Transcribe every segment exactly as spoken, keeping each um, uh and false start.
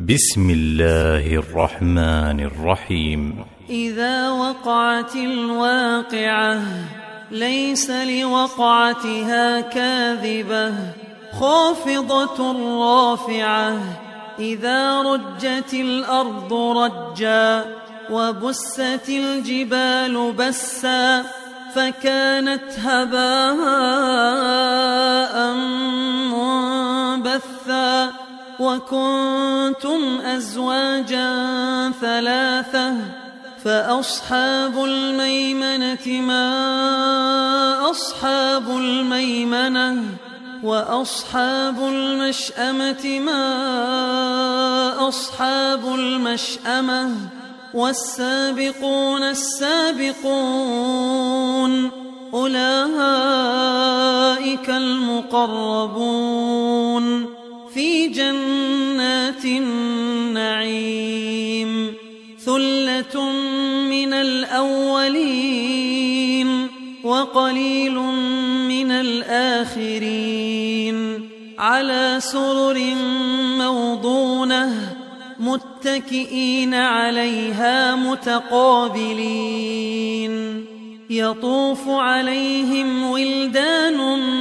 بسم الله الرحمن الرحيم. إذا وقعت الواقعة ليس لوقعتها كاذبة خافضة رافعة إذا رجت الأرض رجا وبست الجبال بسا فكانت هباء منبثا وكنتم أزواجا ثلاثة فأصحاب الميمنة ما أصحاب الميمنة وأصحاب المشأمة ما أصحاب المشأمة والسابقون السابقون أولئك المقربون في جنات النعيم ثلة من الأولين وقليل من الآخرين على سرر موضونة متكئين عليها متقابلين يطوف عليهم ولدان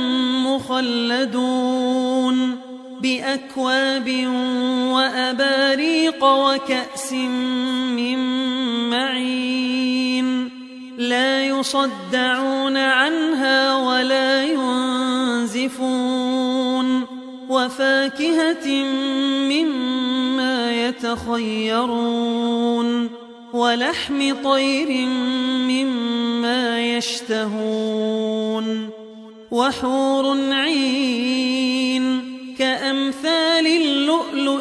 مخلدون بأكواب وأباريق وكأس من معين لا يصدعون عنها ولا ينزفون وفاكهة مما يتخيرون ولحم طير مما يشتهون وحور عين كأمثال اللؤلؤ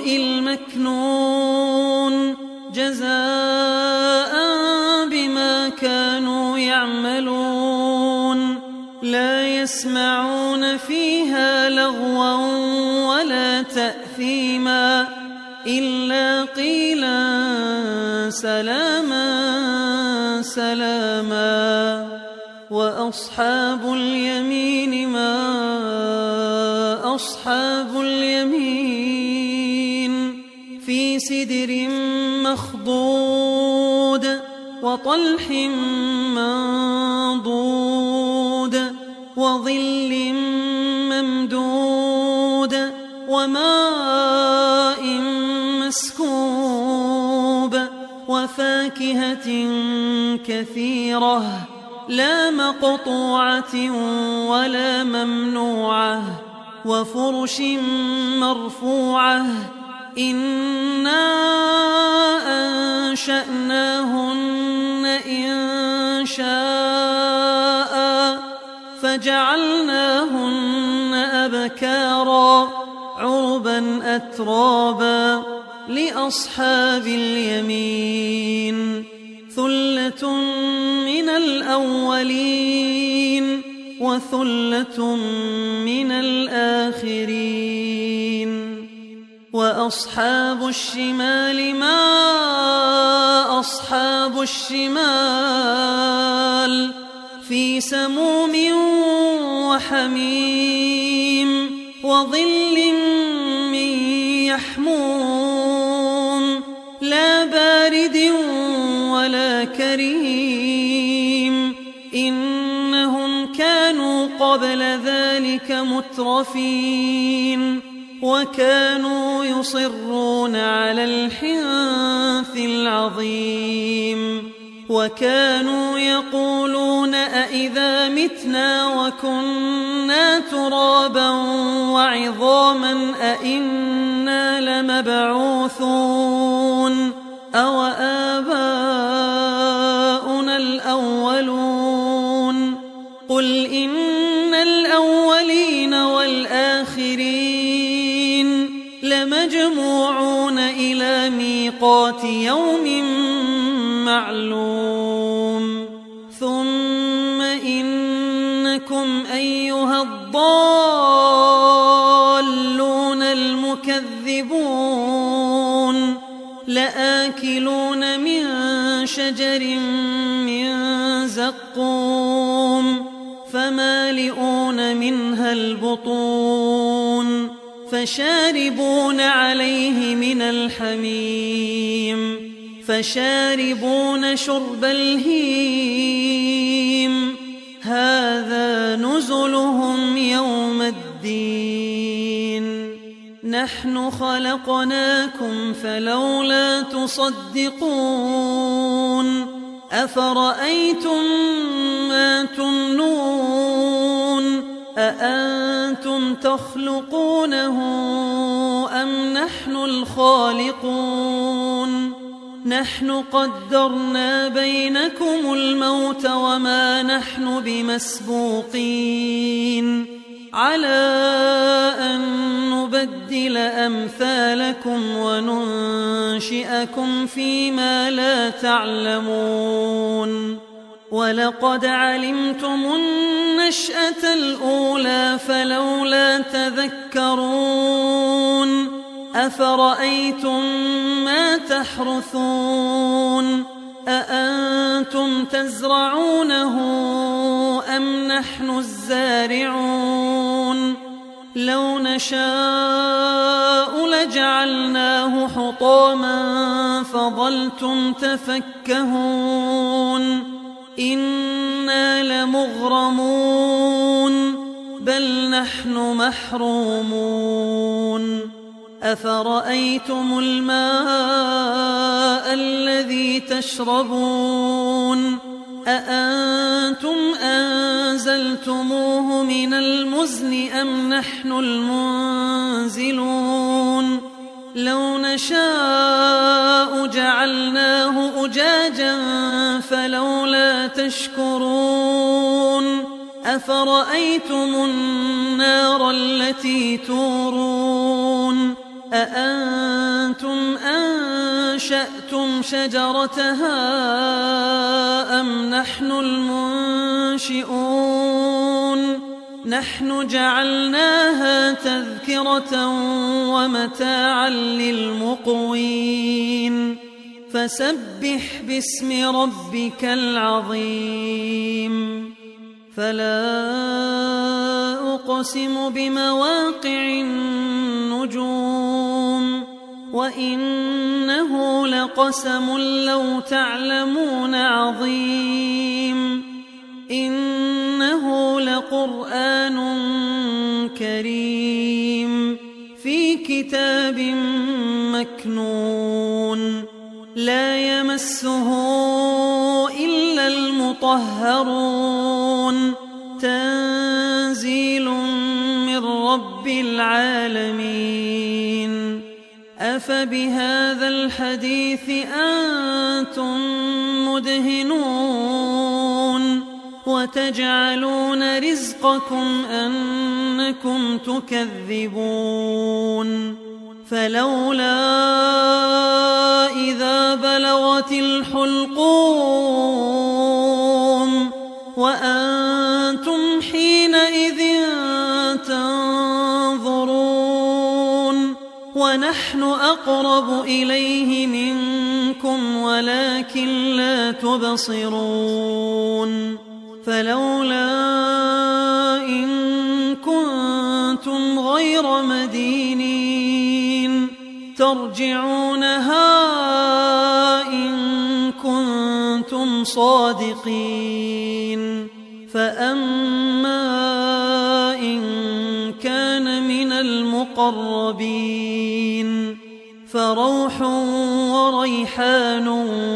المكنون جزاء بما كانوا يعملون لا يسمعون فيها لغوا ولا تأثيما إلا قيلا سلاما سلاما وأصحاب اليمين ما أصحاب اليمين في سدر مخضود وطلح منضود وظل ممدود وماء مسكوب وفاكهة كثيرة لا مقطوعة ولا ممنوعة وفرش مرفوعة إنا أنشأناهن إن شاء فجعلناهن أبكارا عربا أترابا لأصحاب اليمين ثلة من الأولين وثلة من الآخرين وأصحاب الشمال ما أصحاب الشمال في سموم وحميم وظل من يحموم لا بارد ولا كريم إنهم كانوا قبل ذلك مترفين وكانوا يصرون على الحنث العظيم وكانوا يقولون أئذا متنا وكنا ترابا وعظاما أئنا لمبعوثون أو آباؤنا الأولون قل إن الأولين والآخرين لمجموعون إلى ميقات يوم معلوم ثم إنكم أيها الضالون المكذبون لآكلون من شجر من زقوم فمالئون منها البطون فشاربون عليه من الحميم فشاربون شرب الهيم هذا نزلهم يوم الدين نحن خلقناكم فلولا تصدقون أفرأيتم ما تمنون أأنتم تخلقونه أم نحن الخالقون نحن قدرنا بينكم الموت وما نحن بمسبوقين على أن نبدل أمثالكم وننشئكم فيما لا تعلمون ولقد علمتم النشأة الأولى فلولا تذكرون أفرأيتم ما تحرثون أأنتم تزرعونه أم نحن الزارعون لو نشاء لجعلناه حطاما فظلتم تفكهون إنا لمغرمون بل نحن محرومون أفرأيتم الماء الذي تشربون أأنتم أنزلتموه من المزن أم نحن المنزلون لو نشاء جعلناه أجاجا فلولا تشكرون أفرأيتم النار التي تورون أأنتم أنشأتم شجرتها أم نحن المنشئون نحن جعلناها تذكرة ومتاعا للمقوين فسبح باسم ربك العظيم فلا أقسم بمواقع النجوم وإنه لقسم لو تعلمون عظيم إنه لقرآن كريم في كتاب مكنون لا يمسه إلا المطهرون تنزيل من رب العالمين أفبهذا الحديث أنتم مدهنون وتجعلون رزقكم أنكم تكذبون فلولا إذا بلغت الحلقوم وأنتم حينئذ تنظرون ونحن أقرب إليه منكم ولكن لا تبصرون فلولا إن كنتم غير مدينين ترجعونها إن كنتم صادقين فأما إن كان من المقربين فروح وريحان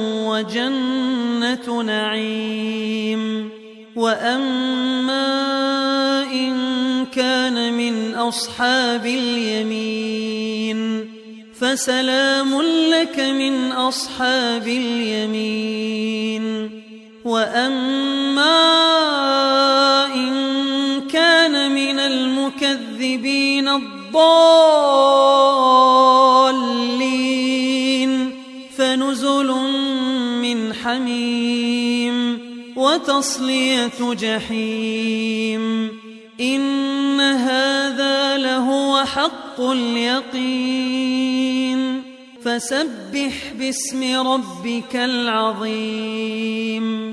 وجنة نعيم وأما إن كان من أصحاب اليمين فسلام لك من أصحاب اليمين وأما إن كان من المكذبين الضالين فنزل من حميم وتصلية جحيم إن هذا لهو حق اليقين فسبح باسم ربك العظيم